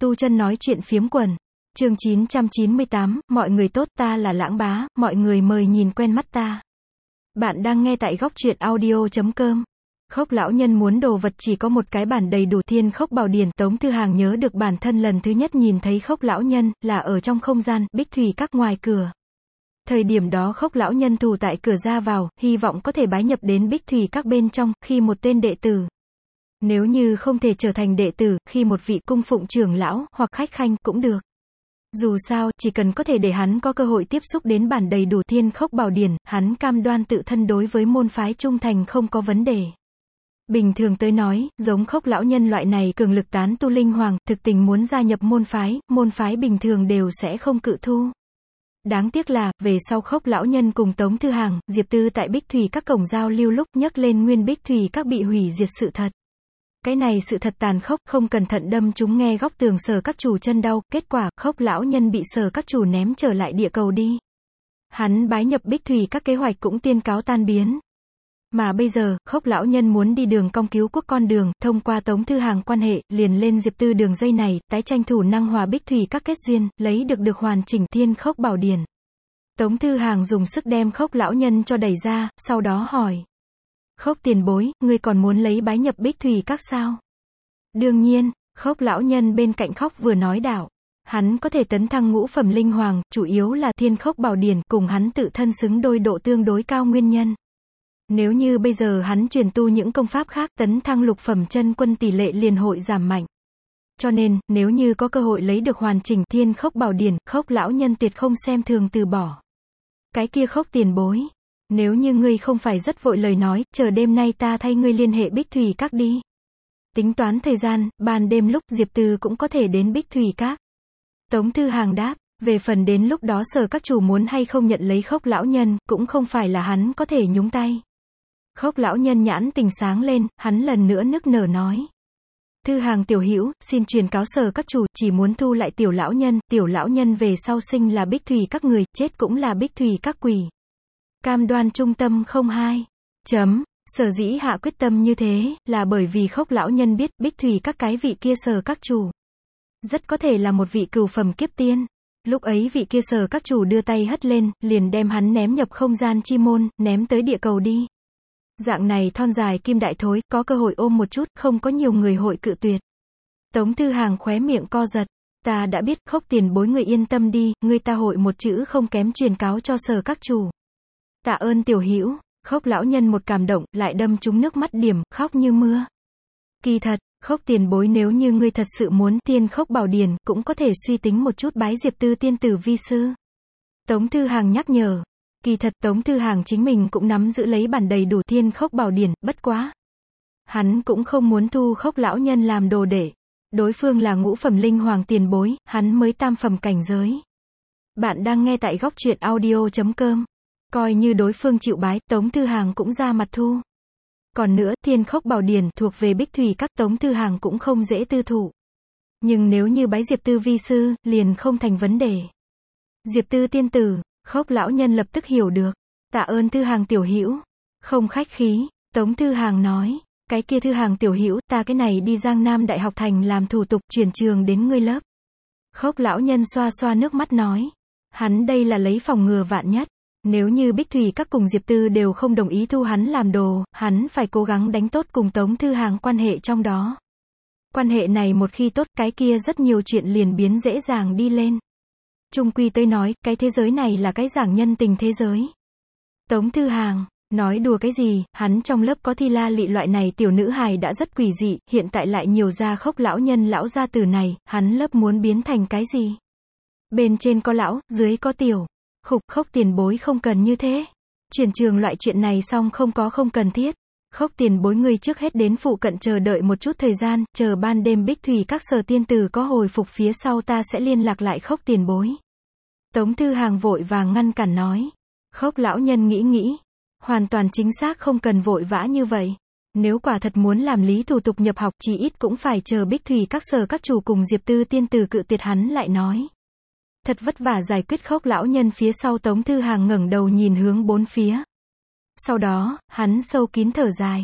Tu chân nói chuyện phiếm quần. Chương 998, mọi người tốt, ta là Lãng Bá, mọi người mời nhìn quen mắt ta. Bạn đang nghe tại góc truyện audio.com. Khốc lão nhân muốn đồ vật chỉ có một cái bản đầy đủ Thiên Khốc Bảo Điển. Tống Thư Hàng nhớ được bản thân lần thứ nhất nhìn thấy Khốc lão nhân, là ở trong không gian, Bích Thủy Các ngoài cửa. Thời điểm đó Khốc lão nhân thủ tại cửa ra vào, hy vọng có thể bái nhập đến Bích Thủy Các bên trong, khi một tên đệ tử. Nếu như không thể trở thành đệ tử, khi một vị cung phụng trưởng lão, hoặc khách khanh, cũng được. Dù sao, chỉ cần có thể để hắn có cơ hội tiếp xúc đến bản đầy đủ Thiên Khốc Bảo Điển, hắn cam đoan tự thân đối với môn phái trung thành không có vấn đề. Bình thường tới nói, giống Khốc lão nhân loại này cường lực tán tu linh hoàng, thực tình muốn gia nhập môn phái bình thường đều sẽ không cự thu. Đáng tiếc là, về sau Khốc lão nhân cùng Tống Thư Hàng, Diệp Tư tại Bích Thủy Các cổng giao lưu lúc nhắc lên nguyên Bích Thủy Các bị hủy diệt sự thật. Cái này sự thật tàn khốc, không cẩn thận đâm chúng nghe góc tường Sở Các chủ chân đau, kết quả, Khốc lão nhân bị Sở Các chủ ném trở lại địa cầu đi. Hắn bái nhập Bích Thủy Các kế hoạch cũng tiên cáo tan biến. Mà bây giờ, Khốc lão nhân muốn đi đường cong cứu quốc con đường, thông qua Tống Thư Hàng quan hệ, liền lên Diệp Tư đường dây này, tái tranh thủ năng hòa Bích Thủy Các kết duyên, lấy được hoàn chỉnh Thiên Khốc Bảo Điển. Tống Thư Hàng dùng sức đem Khốc lão nhân cho đẩy ra, sau đó hỏi. Khốc tiền bối, ngươi còn muốn lấy bái nhập Bích Thủy Các sao? Đương nhiên, Khốc lão nhân bên cạnh khóc vừa nói đạo. Hắn có thể tấn thăng ngũ phẩm linh hoàng, chủ yếu là Thiên Khốc Bảo Điển, cùng hắn tự thân xứng đôi độ tương đối cao nguyên nhân. Nếu như bây giờ hắn truyền tu những công pháp khác, tấn thăng lục phẩm chân quân tỷ lệ liền hội giảm mạnh. Cho nên, nếu như có cơ hội lấy được hoàn chỉnh Thiên Khốc Bảo Điển, Khốc lão nhân tuyệt không xem thường từ bỏ. Cái kia Khốc tiền bối, nếu như ngươi không phải rất vội lời nói, chờ đêm nay ta thay ngươi liên hệ Bích Thủy Các đi. Tính toán thời gian, ban đêm lúc Diệp Tư cũng có thể đến Bích Thủy Các. Tống Thư Hàng đáp, về phần đến lúc đó Sở Các chủ muốn hay không nhận lấy Khốc lão nhân, cũng không phải là hắn có thể nhúng tay. Khốc lão nhân nhãn tình sáng lên, hắn lần nữa nức nở nói. Thư Hàng tiểu hữu, xin truyền cáo Sở Các chủ, chỉ muốn thu lại tiểu lão nhân về sau sinh là Bích Thủy Các người, chết cũng là Bích Thủy Các quỷ. Cam đoan trung tâm không hai. Sở dĩ hạ quyết tâm như thế, là bởi vì Khốc lão nhân biết, Bích Thủy Các cái vị kia Sở Các chủ. Rất có thể là một vị cửu phẩm kiếp tiên. Lúc ấy vị kia Sở Các chủ đưa tay hất lên, liền đem hắn ném nhập không gian chi môn, ném tới địa cầu đi. Dạng này thon dài kim đại thối, có cơ hội ôm một chút, không có nhiều người hội cự tuyệt. Tống Thư Hàng khóe miệng co giật. Ta đã biết, Khốc tiền bối người yên tâm đi, ngươi ta hội một chữ không kém truyền cáo cho Sở Các chủ. Tạ ơn tiểu hữu. Khốc lão nhân một cảm động, lại đâm trúng nước mắt điểm, khóc như mưa. Kỳ thật, Khốc tiền bối nếu như ngươi thật sự muốn Thiên Khốc Bảo Điển, cũng có thể suy tính một chút bái Diệp Tư tiên tử vi sư. Tống Thư Hàng nhắc nhở. Kỳ thật Tống Thư Hàng chính mình cũng nắm giữ lấy bản đầy đủ Thiên Khốc Bảo Điển, bất quá. Hắn cũng không muốn thu Khốc lão nhân làm đồ đệ. Đối phương là ngũ phẩm linh hoàng tiền bối, hắn mới tam phẩm cảnh giới. Bạn đang nghe tại góc truyện audio.com. Coi như đối phương chịu bái, Tống Thư Hàng cũng ra mặt thu. Còn nữa, Thiên Khốc Bảo Điển thuộc về Bích Thủy Các, Tống Thư Hàng cũng không dễ tư thụ. Nhưng nếu như bái Diệp Tư vi sư, liền không thành vấn đề. Diệp Tư tiên tử, Khốc lão nhân lập tức hiểu được. Tạ ơn Thư Hàng tiểu hữu. Không khách khí, Tống Thư Hàng nói. Cái kia Thư Hàng tiểu hữu, ta cái này đi Giang Nam Đại học thành làm thủ tục chuyển trường đến ngươi lớp. Khốc lão nhân xoa xoa nước mắt nói. Hắn đây là lấy phòng ngừa vạn nhất. Nếu như Bích Thủy Các cùng Diệp Tư đều không đồng ý thu hắn làm đồ, hắn phải cố gắng đánh tốt cùng Tống Thư Hàng quan hệ trong đó. Quan hệ này một khi tốt, cái kia rất nhiều chuyện liền biến dễ dàng đi lên. Chung quy tới nói, cái thế giới này là cái giảng nhân tình thế giới. Tống Thư Hàng, nói đùa cái gì, hắn trong lớp có Thi La Lị loại này tiểu nữ hài đã rất quỷ dị, hiện tại lại nhiều ra Khốc lão nhân lão gia tử này, hắn lớp muốn biến thành cái gì? Bên trên có lão, dưới có tiểu. Khốc tiền bối không cần như thế. Chuyển trường loại chuyện này xong không cần thiết. Khốc tiền bối ngươi trước hết đến phụ cận chờ đợi một chút thời gian, chờ ban đêm Bích Thủy Các Sở tiên tử có hồi phục phía sau ta sẽ liên lạc lại Khốc tiền bối. Tống Thư Hàng vội vàng ngăn cản nói. Khốc lão nhân nghĩ. Hoàn toàn chính xác không cần vội vã như vậy. Nếu quả thật muốn làm lý thủ tục nhập học, chỉ ít cũng phải chờ Bích Thủy Các Sở các chủ cùng Diệp Tư tiên tử cự tuyệt hắn lại nói. Thật vất vả giải quyết Khốc lão nhân phía sau, Tống Thư Hàng ngẩng đầu nhìn hướng bốn phía. Sau đó, hắn sâu kín thở dài.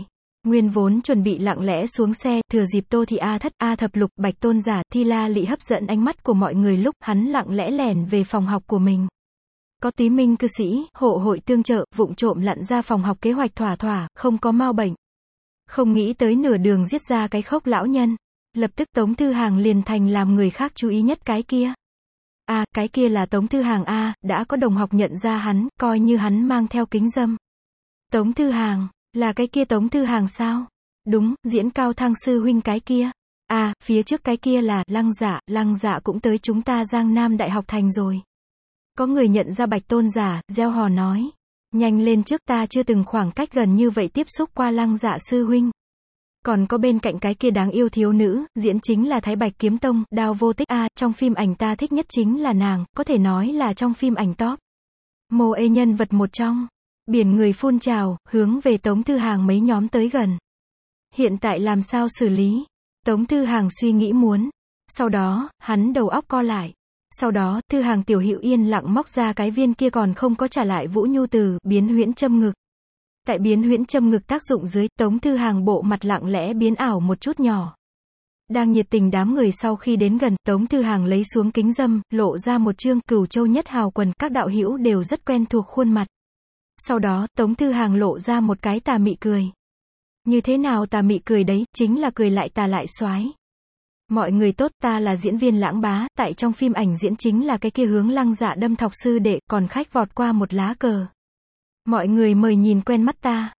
Nguyên vốn chuẩn bị lặng lẽ xuống xe, thừa dịp Tô Thị A Thất, A Thập Lục, Bạch Tôn Giả, Thi La Lị hấp dẫn ánh mắt của mọi người lúc hắn lặng lẽ lẻn về phòng học của mình. Có tí minh cư sĩ, hộ hội tương trợ, vụng trộm lặn ra phòng học kế hoạch thỏa thỏa, không có mau bệnh. Không nghĩ tới nửa đường giết ra cái Khốc lão nhân. Lập tức Tống Thư Hàng liền thành làm người khác chú ý nhất cái kia. Cái kia là Tống Thư Hàng đã có đồng học nhận ra hắn, coi như hắn mang theo kính râm. Tống Thư Hàng, là cái kia Tống Thư Hàng sao? Đúng, diễn Cao Thăng sư huynh cái kia. Phía trước cái kia là Lăng Dạ cũng tới chúng ta Giang Nam Đại học thành rồi. Có người nhận ra Bạch Tôn Giả, reo hò nói. Nhanh lên trước, ta chưa từng khoảng cách gần như vậy tiếp xúc qua Lăng Dạ sư huynh. Còn có bên cạnh cái kia đáng yêu thiếu nữ, diễn chính là Thái Bạch Kiếm Tông, Đao Vô Tích. Trong phim ảnh ta thích nhất chính là nàng, có thể nói là trong phim ảnh top. Mô ê nhân vật một trong. Biển người phun trào, hướng về Tống Thư Hàng mấy nhóm tới gần. Hiện tại làm sao xử lý? Tống Thư Hàng suy nghĩ muốn. Sau đó, hắn đầu óc co lại. Sau đó, Thư Hàng tiểu hữu yên lặng móc ra cái viên kia còn không có trả lại Vũ Nhu Từ, biến huyễn châm ngực. Tại biến huyễn châm ngực tác dụng dưới, Tống Thư Hàng bộ mặt lặng lẽ biến ảo một chút nhỏ. Đang nhiệt tình đám người sau khi đến gần, Tống Thư Hàng lấy xuống kính râm, lộ ra một chương Cửu Châu Nhất Hào Quần, các đạo hữu đều rất quen thuộc khuôn mặt. Sau đó, Tống Thư Hàng lộ ra một cái tà mị cười. Như thế nào tà mị cười đấy, chính là cười lại tà lại soái. Mọi người tốt, ta là diễn viên Lãng Bá, tại trong phim ảnh diễn chính là cái kia hướng Lăng Dạ đâm thọc sư đệ, còn khách vọt qua một lá cờ. Mọi người mời nhìn quen mắt ta.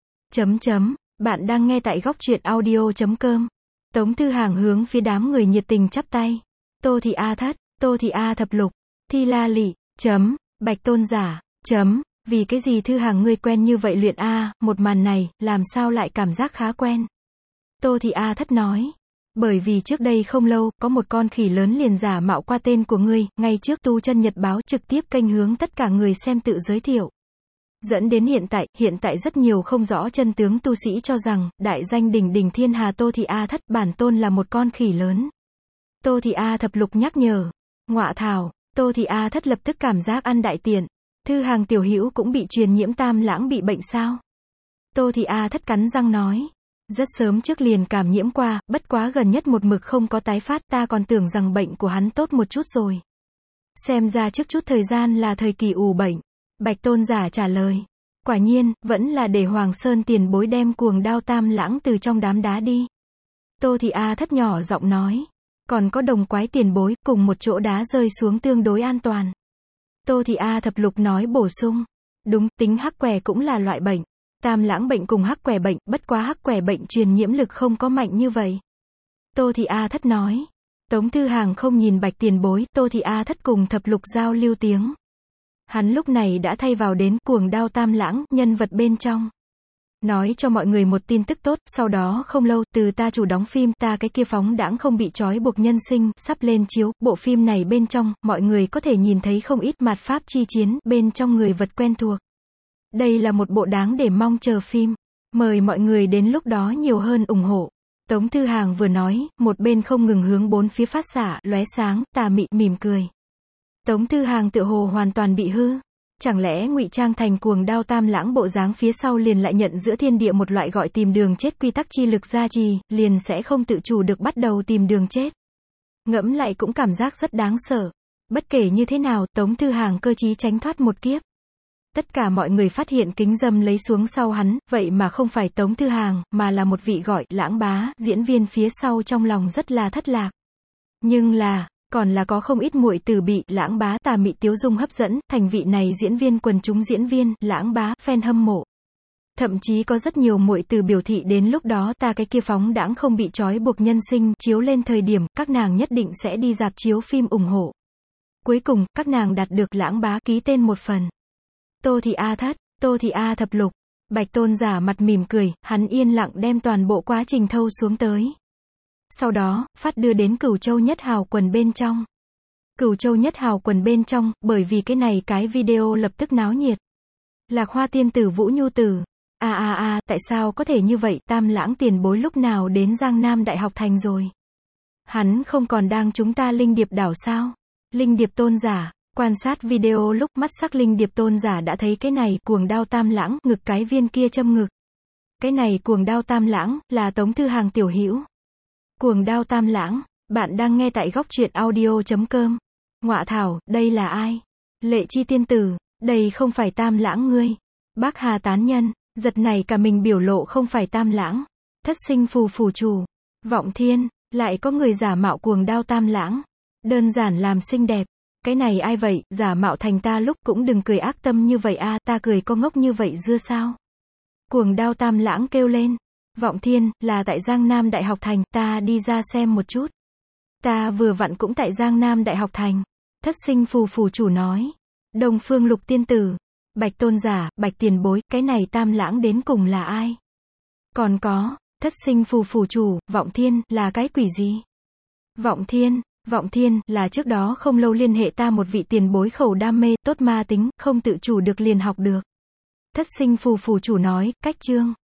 Bạn đang nghe tại góc truyện audio.com. Tống Thư Hàng hướng phía đám người nhiệt tình chắp tay. Tô Thị A Thất, Tô Thị A Thập Lục, Thi La Lị, Bạch Tôn Giả, vì cái gì Thư Hàng ngươi quen như vậy luyện một màn này, làm sao lại cảm giác khá quen. Tô Thị A Thất nói. Bởi vì trước đây không lâu, có một con khỉ lớn liền giả mạo qua tên của ngươi, ngay trước Tu Chân Nhật báo trực tiếp kênh hướng tất cả người xem tự giới thiệu. Dẫn đến hiện tại rất nhiều không rõ chân tướng tu sĩ cho rằng, đại danh đỉnh đỉnh thiên hà Tô Thị A Thất bản tôn là một con khỉ lớn. Tô Thị A Thập Lục nhắc nhở. Ngọa thảo, Tô Thị A Thất lập tức cảm giác ăn đại tiện. Thư Hàng tiểu hữu cũng bị truyền nhiễm Tam Lãng bị bệnh sao? Tô Thị A Thất cắn răng nói. Rất sớm trước liền cảm nhiễm qua, bất quá gần nhất một mực không có tái phát, ta còn tưởng rằng bệnh của hắn tốt một chút rồi. Xem ra trước chút thời gian là thời kỳ ủ bệnh. Bạch Tôn Giả trả lời. Quả nhiên, vẫn là để Hoàng Sơn tiền bối đem cuồng đao Tam Lãng từ trong đám đá đi. Tô Thị A Thất nhỏ giọng nói. Còn có Đồng Quái tiền bối, cùng một chỗ đá rơi xuống tương đối an toàn. Tô Thị A Thập Lục nói bổ sung. Đúng, tính hắc què cũng là loại bệnh. Tam Lãng bệnh cùng hắc què bệnh, bất quá hắc què bệnh truyền nhiễm lực không có mạnh như vậy. Tô Thị A Thất nói. Tống Thư Hàng không nhìn Bạch tiền bối, Tô Thị A Thất cùng Thập Lục giao lưu tiếng. Hắn lúc này đã thay vào đến cuồng đao Tam Lãng, nhân vật bên trong. Nói cho mọi người một tin tức tốt, sau đó không lâu, từ ta chủ đóng phim, ta cái kia phóng đãng không bị trói buộc nhân sinh, sắp lên chiếu, bộ phim này bên trong, mọi người có thể nhìn thấy không ít mạt pháp chi chiến, bên trong người vật quen thuộc. Đây là một bộ đáng để mong chờ phim. Mời mọi người đến lúc đó nhiều hơn ủng hộ. Tống Thư Hàng vừa nói, một bên không ngừng hướng bốn phía phát xạ, lóe sáng, tà mị, mỉm cười. Tống Thư Hàng tựa hồ hoàn toàn bị hư. Chẳng lẽ ngụy trang thành cuồng đao Tam Lãng bộ dáng phía sau liền lại nhận giữa thiên địa một loại gọi tìm đường chết quy tắc chi lực gia trì, liền sẽ không tự chủ được bắt đầu tìm đường chết. Ngẫm lại cũng cảm giác rất đáng sợ. Bất kể như thế nào, Tống Thư Hàng cơ trí tránh thoát một kiếp. Tất cả mọi người phát hiện kính râm lấy xuống sau hắn, vậy mà không phải Tống Thư Hàng, mà là một vị gọi Lãng Bá, diễn viên phía sau trong lòng rất là thất lạc. Nhưng là, còn là có không ít muội tử bị Lãng Bá tà mị tiếu dung hấp dẫn, thành vị này diễn viên quần chúng diễn viên, Lãng Bá, fan hâm mộ. Thậm chí có rất nhiều muội tử biểu thị đến lúc đó ta cái kia phóng đãng không bị trói buộc nhân sinh, chiếu lên thời điểm, các nàng nhất định sẽ đi rạp chiếu phim ủng hộ. Cuối cùng, các nàng đạt được Lãng Bá ký tên một phần. Tô Thị A Thất, Tô Thị A Thập Lục, Bạch Tôn Giả mặt mỉm cười, hắn yên lặng đem toàn bộ quá trình thâu xuống tới. Sau đó, phát đưa đến Cửu Châu Nhất Hào Quần bên trong. Cửu Châu Nhất Hào Quần bên trong, bởi vì cái này cái video lập tức náo nhiệt. Lạc Hoa tiên tử Vũ Nhu Tử. Tại sao có thể như vậy, Tam Lãng tiền bối lúc nào đến Giang Nam Đại học thành rồi? Hắn không còn đang chúng ta Linh Điệp đảo sao? Linh Điệp Tôn Giả. Quan sát video lúc mắt sắc Linh Điệp Tôn Giả đã thấy cái này, cuồng đao Tam Lãng, ngực cái viên kia châm ngực. Cái này Cuồng Đao Tam Lãng, là Tống Thư Hàng tiểu hữu. Cuồng Đao Tam Lãng, bạn đang nghe tại góc truyện audio.com. Ngọa thảo, đây là ai? Lệ Chi tiên tử, đây không phải Tam Lãng ngươi. Bác Hà tán nhân, giật này cả mình biểu lộ không phải Tam Lãng. Thất sinh phù phù chủ. Vọng Thiên, lại có người giả mạo Cuồng Đao Tam Lãng. Đơn giản làm xinh đẹp. Cái này ai vậy, giả mạo thành ta lúc cũng đừng cười ác tâm như vậy a, ta cười có ngốc như vậy dưa sao? Cuồng Đao Tam Lãng kêu lên. Vọng Thiên, là tại Giang Nam Đại học thành, ta đi ra xem một chút. Ta vừa vặn cũng tại Giang Nam Đại học thành. Thất sinh phù phù chủ nói. Đông Phương Lục tiên tử. Bạch tôn giả, Bạch tiền bối, cái này Tam Lãng đến cùng là ai? Còn có, thất sinh phù phù chủ, Vọng Thiên, là cái quỷ gì? Vọng Thiên, là trước đó không lâu liên hệ ta một vị tiền bối khẩu đam mê, tốt ma tính, không tự chủ được liền học được. Thất sinh phù phù chủ nói, cách chương.